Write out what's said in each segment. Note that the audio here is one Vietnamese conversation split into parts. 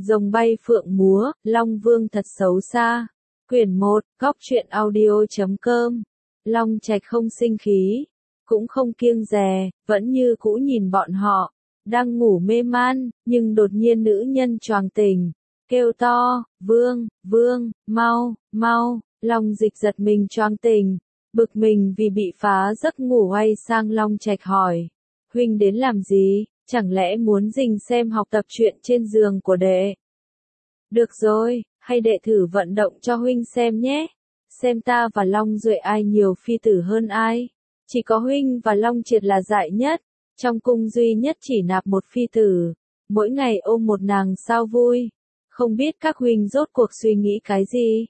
Rồng bay phượng múa, Long Vương thật xấu xa. Quyển 1, góc truyện audio.com. Long Trạch không sinh khí, cũng không kiêng dè, vẫn như cũ nhìn bọn họ, đang ngủ mê man, nhưng đột nhiên nữ nhân choàng tỉnh, kêu to, Vương, Vương, mau, mau, Long Dịch giật mình choàng tỉnh, bực mình vì bị phá giấc ngủ quay sang Long Trạch hỏi, huynh đến làm gì, chẳng lẽ muốn rình xem học tập truyện trên giường của đệ? Được rồi, hay đệ thử vận động cho huynh xem nhé, xem ta và Long Duệ ai nhiều phi tử hơn ai, chỉ có huynh và Long Triệt là dại nhất, trong cung duy nhất chỉ nạp một phi tử, mỗi ngày ôm một nàng sao vui, không biết các huynh rốt cuộc suy nghĩ cái gì?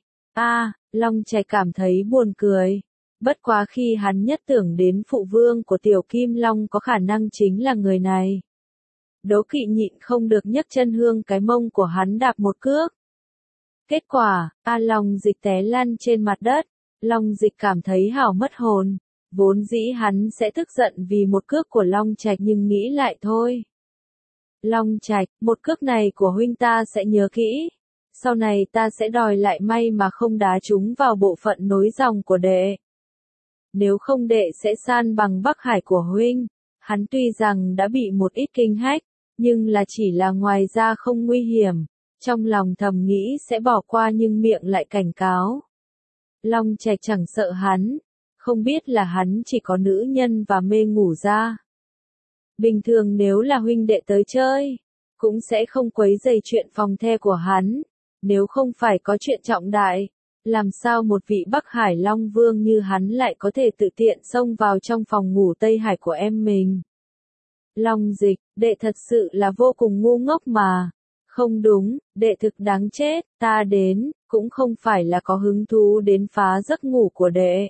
Long Trạch cảm thấy buồn cười. Bất quá khi hắn nhất tưởng đến phụ vương của Tiểu Kim Long có khả năng chính là người này. Đố kỵ nhịn không được nhấc chân hương cái mông của hắn đạp một cước. Kết quả, Long Dịch té lăn trên mặt đất, Long Dịch cảm thấy hảo mất hồn, vốn dĩ hắn sẽ tức giận vì một cước của Long Trạch nhưng nghĩ lại thôi. Long Trạch, một cước này của huynh ta sẽ nhớ kỹ, sau này ta sẽ đòi lại may mà không đá chúng vào bộ phận nối dòng của đệ. Nếu không đệ sẽ san bằng Bắc Hải của huynh. Hắn tuy rằng đã bị một ít kinh hách, nhưng là chỉ là ngoài ra không nguy hiểm. Trong lòng thầm nghĩ sẽ bỏ qua nhưng miệng lại cảnh cáo. Long Trạch chẳng sợ hắn, không biết là hắn chỉ có nữ nhân và mê ngủ ra. Bình thường nếu là huynh đệ tới chơi, cũng sẽ không quấy rầy chuyện phòng the của hắn, nếu không phải có chuyện trọng đại. Làm sao một vị Bắc Hải Long Vương như hắn lại có thể tự tiện xông vào trong phòng ngủ Tây Hải của em mình? Long Dịch, đệ thật sự là vô cùng ngu ngốc mà. Không đúng, đệ thực đáng chết, ta đến, cũng không phải là có hứng thú đến phá giấc ngủ của đệ,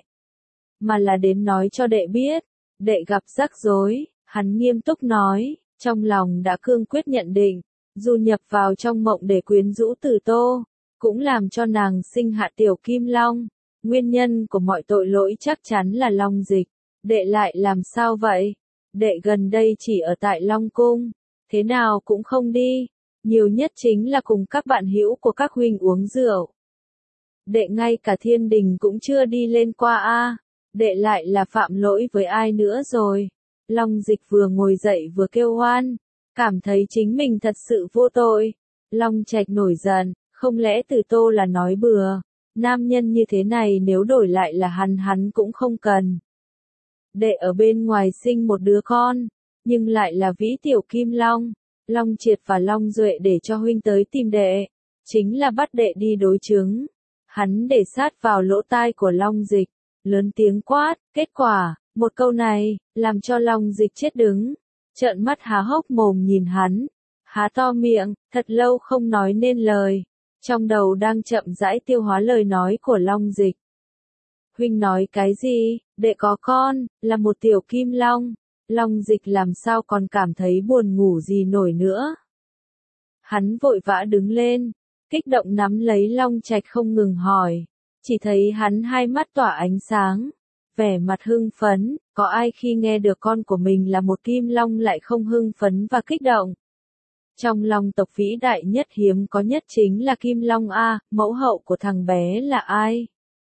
mà là đến nói cho đệ biết, đệ gặp rắc rối, hắn nghiêm túc nói, trong lòng đã cương quyết nhận định, dù nhập vào trong mộng để quyến rũ Tử Tô, cũng làm cho nàng sinh hạ Tiểu Kim Long, nguyên nhân của mọi tội lỗi chắc chắn là Long Dịch, đệ lại làm sao vậy? Đệ gần đây chỉ ở tại Long Cung, thế nào cũng không đi, nhiều nhất chính là cùng các bạn hữu của các huynh uống rượu. Đệ ngay cả thiên đình cũng chưa đi lên qua đệ lại là phạm lỗi với ai nữa rồi? Long Dịch vừa ngồi dậy vừa kêu oan, cảm thấy chính mình thật sự vô tội. Long Trạch nổi giận, không lẽ Tử Tô là nói bừa, nam nhân như thế này nếu đổi lại là hắn cũng không cần. Đệ ở bên ngoài sinh một đứa con, nhưng lại là Vĩ Tiểu Kim Long, Long Triệt và Long Duệ để cho huynh tới tìm đệ, chính là bắt đệ đi đối chứng. Hắn để sát vào lỗ tai của Long Dịch, lớn tiếng quát, kết quả, một câu này, làm cho Long Dịch chết đứng, trợn mắt há hốc mồm nhìn hắn, há to miệng, thật lâu không nói nên lời, trong đầu đang chậm rãi tiêu hóa lời nói của Long Dịch. Huynh nói cái gì, đệ có con, là một Tiểu Kim Long, Long Dịch làm sao còn cảm thấy buồn ngủ gì nổi nữa. Hắn vội vã đứng lên, kích động nắm lấy Long Trạch không ngừng hỏi, chỉ thấy hắn hai mắt tỏa ánh sáng, vẻ mặt hưng phấn, có ai khi nghe được con của mình là một Kim Long lại không hưng phấn và kích động. Trong Long tộc vĩ đại nhất hiếm có nhất chính là Kim Long mẫu hậu của thằng bé là ai?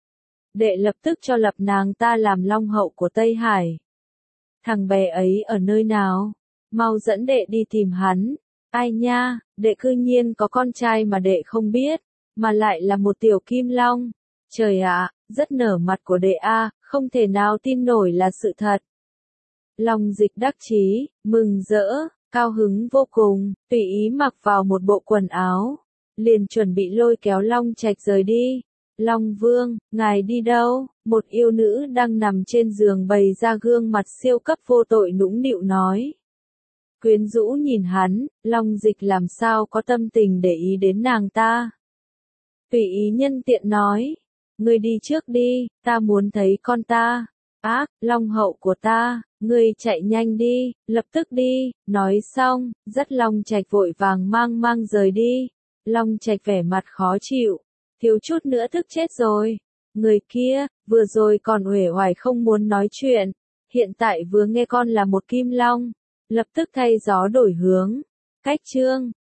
Đệ lập tức cho lập nàng ta làm Long hậu của Tây Hải. Thằng bé ấy ở nơi nào? Mau dẫn đệ đi tìm hắn. Ai nha, đệ cư nhiên có con trai mà đệ không biết, mà lại là một Tiểu Kim Long. Trời ạ, rất nở mặt của đệ không thể nào tin nổi là sự thật. Long Dịch đắc chí, mừng rỡ, cao hứng vô cùng, tùy ý mặc vào một bộ quần áo, liền chuẩn bị lôi kéo Long Trạch rời đi. Long Vương, ngài đi đâu? Một yêu nữ đang nằm trên giường bày ra gương mặt siêu cấp vô tội nũng nịu nói. Quyến rũ nhìn hắn, Long Dịch làm sao có tâm tình để ý đến nàng ta. Tùy ý nhân tiện nói, ngươi đi trước đi, ta muốn thấy con ta. Long hậu của ta, ngươi chạy nhanh đi, lập tức đi, nói xong, dắt Long Trạch vội vàng mang rời đi. Long Trạch vẻ mặt khó chịu, thiếu chút nữa tức chết rồi. Người kia, vừa rồi còn uể oải không muốn nói chuyện, hiện tại vừa nghe con là một Kim Long, lập tức thay gió đổi hướng. Cách chương